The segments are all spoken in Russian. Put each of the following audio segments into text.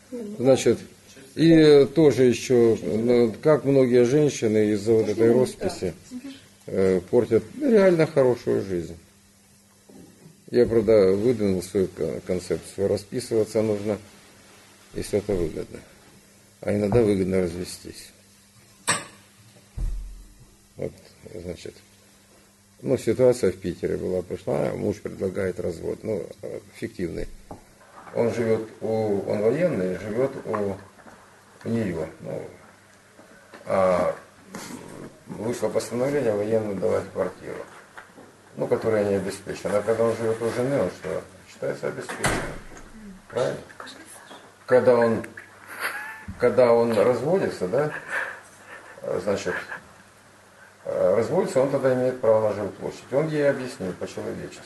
Значит, и тоже еще, как многие женщины из-за вот этой росписи портят реально хорошую жизнь. Я, правда, выдвинул свою концепцию. Расписываться нужно, если это выгодно. А иногда выгодно развестись. Вот, значит, ситуация в Питере была, пришла, муж предлагает развод, фиктивный. Он военный, живет у нее. А вышло постановление военную давать квартиру, которая не обеспечена. А когда он живет у жены, он что? Считается обеспеченным. Правильно? Когда он разводится, да, значит, разводится, он тогда имеет право на жилплощадь. Он ей объяснил по-человечески.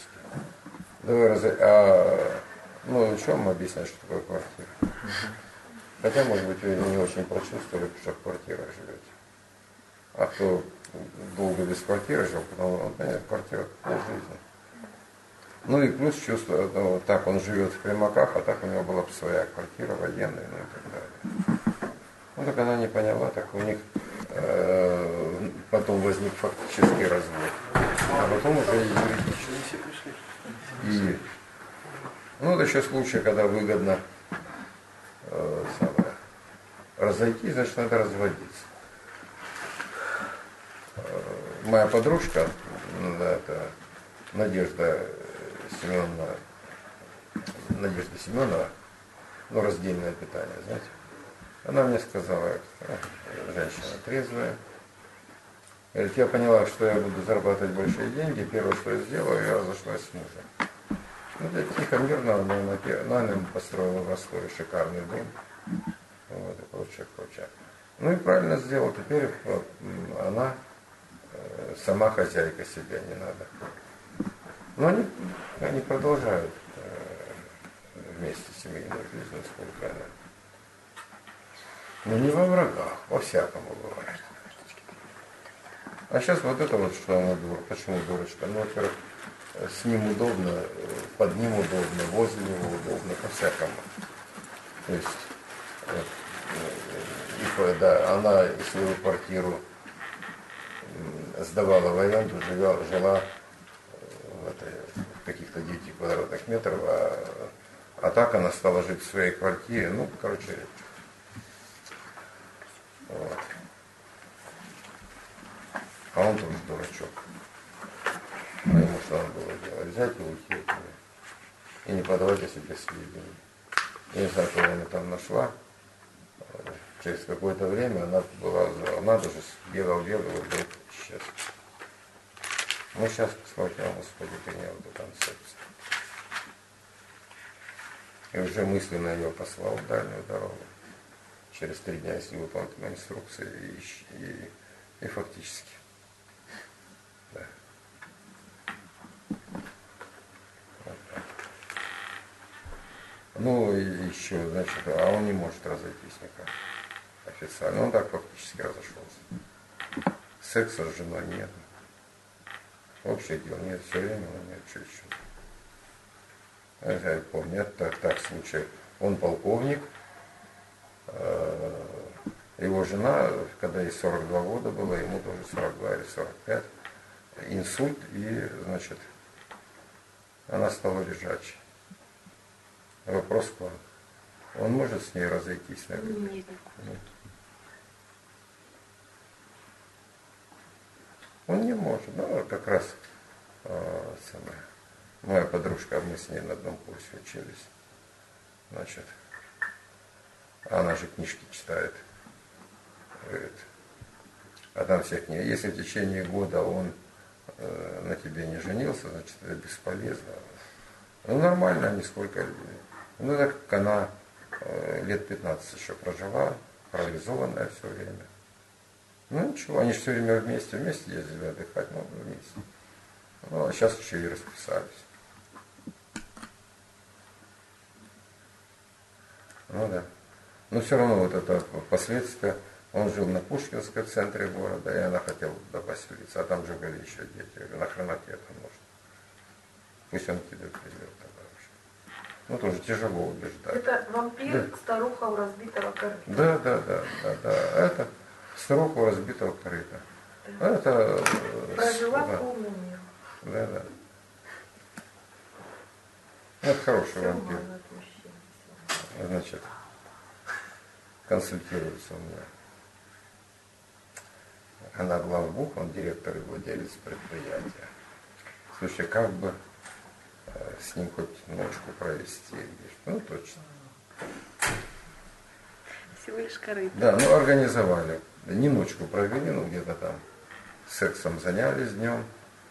Чем объяснять, что такое квартира? Хотя, может быть, вы не очень прочувствовали, что в квартирах живете. А кто долго без квартиры жил, потом он понимает, квартира для жизни. И плюс чувство, так он живет в Примаках, а так у него была бы своя квартира военная, и так далее. Так она не поняла, так у них потом возник фактический развод. А потом уже юридически. И это еще случай, когда выгодно разойтись, значит, надо разводиться. Моя подружка, это Надежда Семенова, раздельное питание, знаете, она мне сказала, женщина трезвая, говорит, я поняла, что я буду зарабатывать большие деньги, первое, что я сделала, я разошлась с мужем. Тихо, мирно, она ему построила в Ростове шикарный дом, и прочее. И правильно сделала, теперь она сама хозяйка себя, не надо. Но они продолжают вместе семейную жизнь, сколько она. Но не во врагах, во-всякому бывает. А сейчас вот это вот, что она дура. Почему дурочка? Во-первых, с ним удобно, под ним удобно, возле него удобно, по-всякому. То есть, она свою квартиру сдавала в аренду, жила в каких-то 9 квадратных метров, а так она стала жить в своей квартире, вот. А он тоже дурачок. А ему что надо было делать? Взять и уйти от нее. И не подавать о себе сведения. Я не знаю, кого она там нашла. Через какое-то время она даже бегала, и вдруг исчез. Сейчас, слава тебе, Господи, принял эту концепцию. И уже мысленно ее послал в дальнюю дорогу. Через 3 дня, если выполнить инструкции и фактически. Да. Вот так. И еще, значит, а он не может разойтись никак официально. Он так фактически разошелся. Секса с женой нет. Общее дело нет, все время он нет чуть-чуть. Я помню, это так случай. Он полковник, его жена, когда ей 42 года было, ему тоже 42 или 45, инсульт, и, значит, она стала лежачей. Вопрос к вам. Он может с ней разойтись, наверное? Нет. Он не может, как раз моя подружка, мы с ней на одном курсе учились, значит, она же книжки читает, говорит, а там всех книг, если в течение года он на тебе не женился, значит, это бесполезно. Нормально, нисколько, так как она лет 15 еще прожила, парализованная все время. Ничего, они же все время вместе ездили отдыхать, вместе. А сейчас еще и расписались. Да. Но все равно вот это последствия. Он жил на Пушкинском центре города, и она хотела туда поселиться, а там же были еще дети. Я говорю, нахрена тебе это нужно? Пусть он тебе придет тогда вообще. Ну, тоже тяжело убеждать. Это вампир, Да. старуха у разбитого корыта. Да. Это старуха у разбитого корыта. Это... Прожила да. полный мир. Да. Это хороший Всё вампир. мало от мужчин. Значит, консультируется у меня. Она главбух, он директор и владелец предприятия. Слушай, как бы с ним хоть ночку провести? Ну, точно. Всего лишь корыто. Да, ну организовали. Не ночку провели, ну где-то там сексом занялись днем.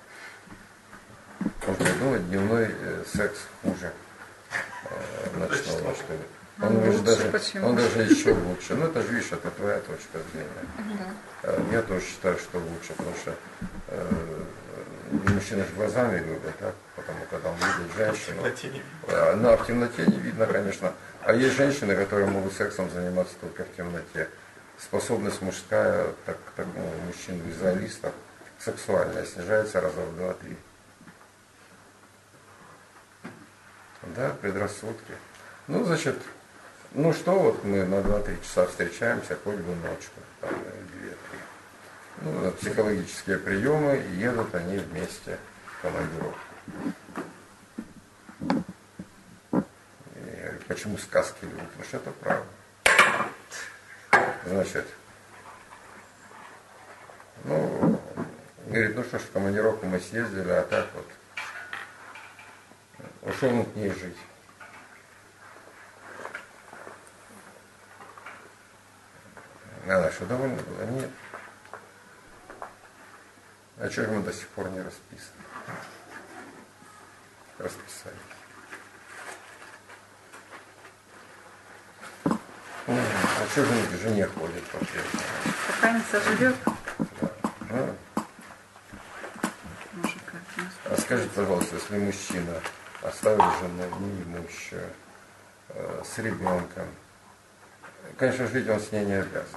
Можно думать, дневной секс хуже ночного, что ли. Он даже еще лучше. Ну это же, видишь, это твоя точка зрения. Я тоже считаю, что лучше, потому что мужчина же глазами любит, так? Потому когда он видит женщину. В темноте не видно, конечно. А есть женщины, которые могут сексом заниматься только в темноте. Способность мужская, у мужчин-визуалистов, сексуальная, снижается раза в 2-3. Да, предрассудки. Ну, значит, ну что, вот мы на 2-3 часа встречаемся, хоть бы ночку, там, 2-3. Ну, психологические приемы, и едут они вместе в командировку. И почему сказки любят? Потому что это правда. Значит, ну, говорит, ну что ж, в командировку мы съездили, а так вот. Ушел он к ней жить. Она что, довольна была? Нет. А что же мы до сих пор не расписаны? Расписали. А что же к жене ходит по-прежнему? Пока не сожрет. Да. Мужика. А скажите, пожалуйста, если мужчина оставил жену неимущую, с ребенком, конечно, жить он с ней не обязан.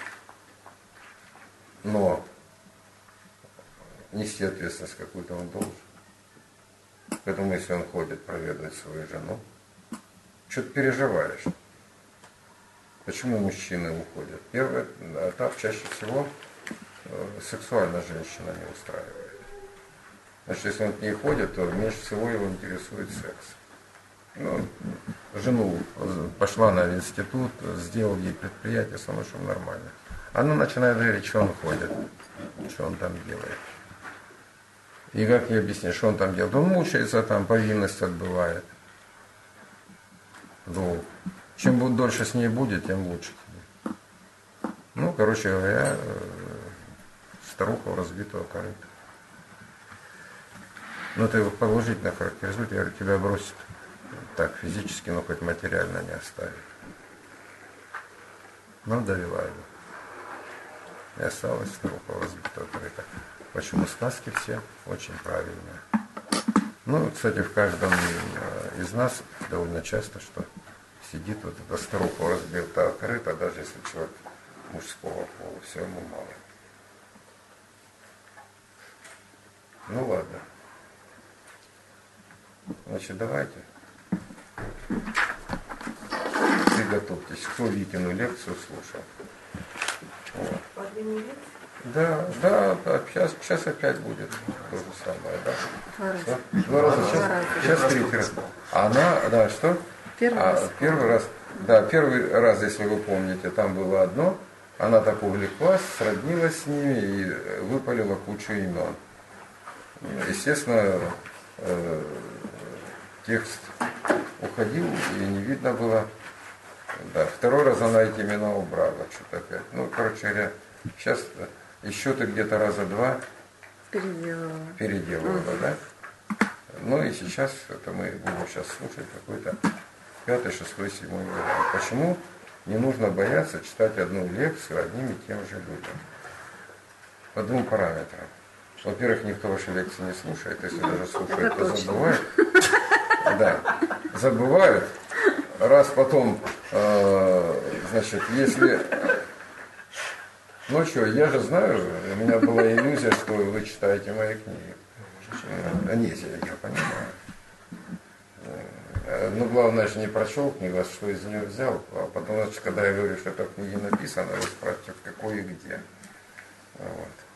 Но нести ответственность какую-то он должен. Поэтому если он ходит проведать свою жену, что-то переживаешь. Почему мужчины уходят? Первый этап чаще всего сексуально женщина не устраивает. Значит, если он к ней ходит, то меньше всего его интересует секс. Ну, жену пошла она в институт, сделал ей предприятие, самое что нормально. Она начинает говорить, что он ходит, что он там делает. И как ей объяснить, что он там делает? Он мучается там, повинность отбывает. Долг. Чем дольше с ней будет, тем лучше тебе. Ну, короче говоря, старуха у разбитого корыта. Но ты его положительно характеризует, я говорю, тебя бросит так физически, но хоть материально не оставит. Но довела его. И осталась старуха у разбитого корыта. Почему сказки все очень правильные. Ну, кстати, в каждом из нас довольно часто, что сидит вот эта старуха у разбитого корыта, даже если человек мужского пола, все ему мало. Ну ладно. Значит, давайте. Приготовьтесь. Кто Викину лекцию слушал? Вот. По 2 недели? Да, сейчас опять будет то же самое, да? 2 раза. 2 раза, сейчас 3 раз. А она, да, что? Первый раз. Да, первый раз, если вы помните, там было одно, она так увлеклась, сроднилась с ними и выпалила кучу имен. Естественно, текст уходил и не видно было. Да, второй раз она эти имена убрала, что-то опять. Ну, короче говоря, сейчас еще ты где-то раза 2 переделывала, да? Ну и сейчас это мы будем сейчас слушать какой-то 5, 6, 7 вариант. Почему не нужно бояться читать одну лекцию одним и тем же людям? По 2 параметрам. Во-первых, никто ваши лекции не слушает, если даже слушают, то забывают. Да, забывают. Раз потом, значит, если... Ну что, я же знаю, у меня была иллюзия, что вы читаете мои книги. Нет, я понимаю. Ну, главное же не прочел книгу, а что из нее взял. А потом, значит, когда я говорю, что это в книге написано, вы спрашиваете, в какой и где. Вот.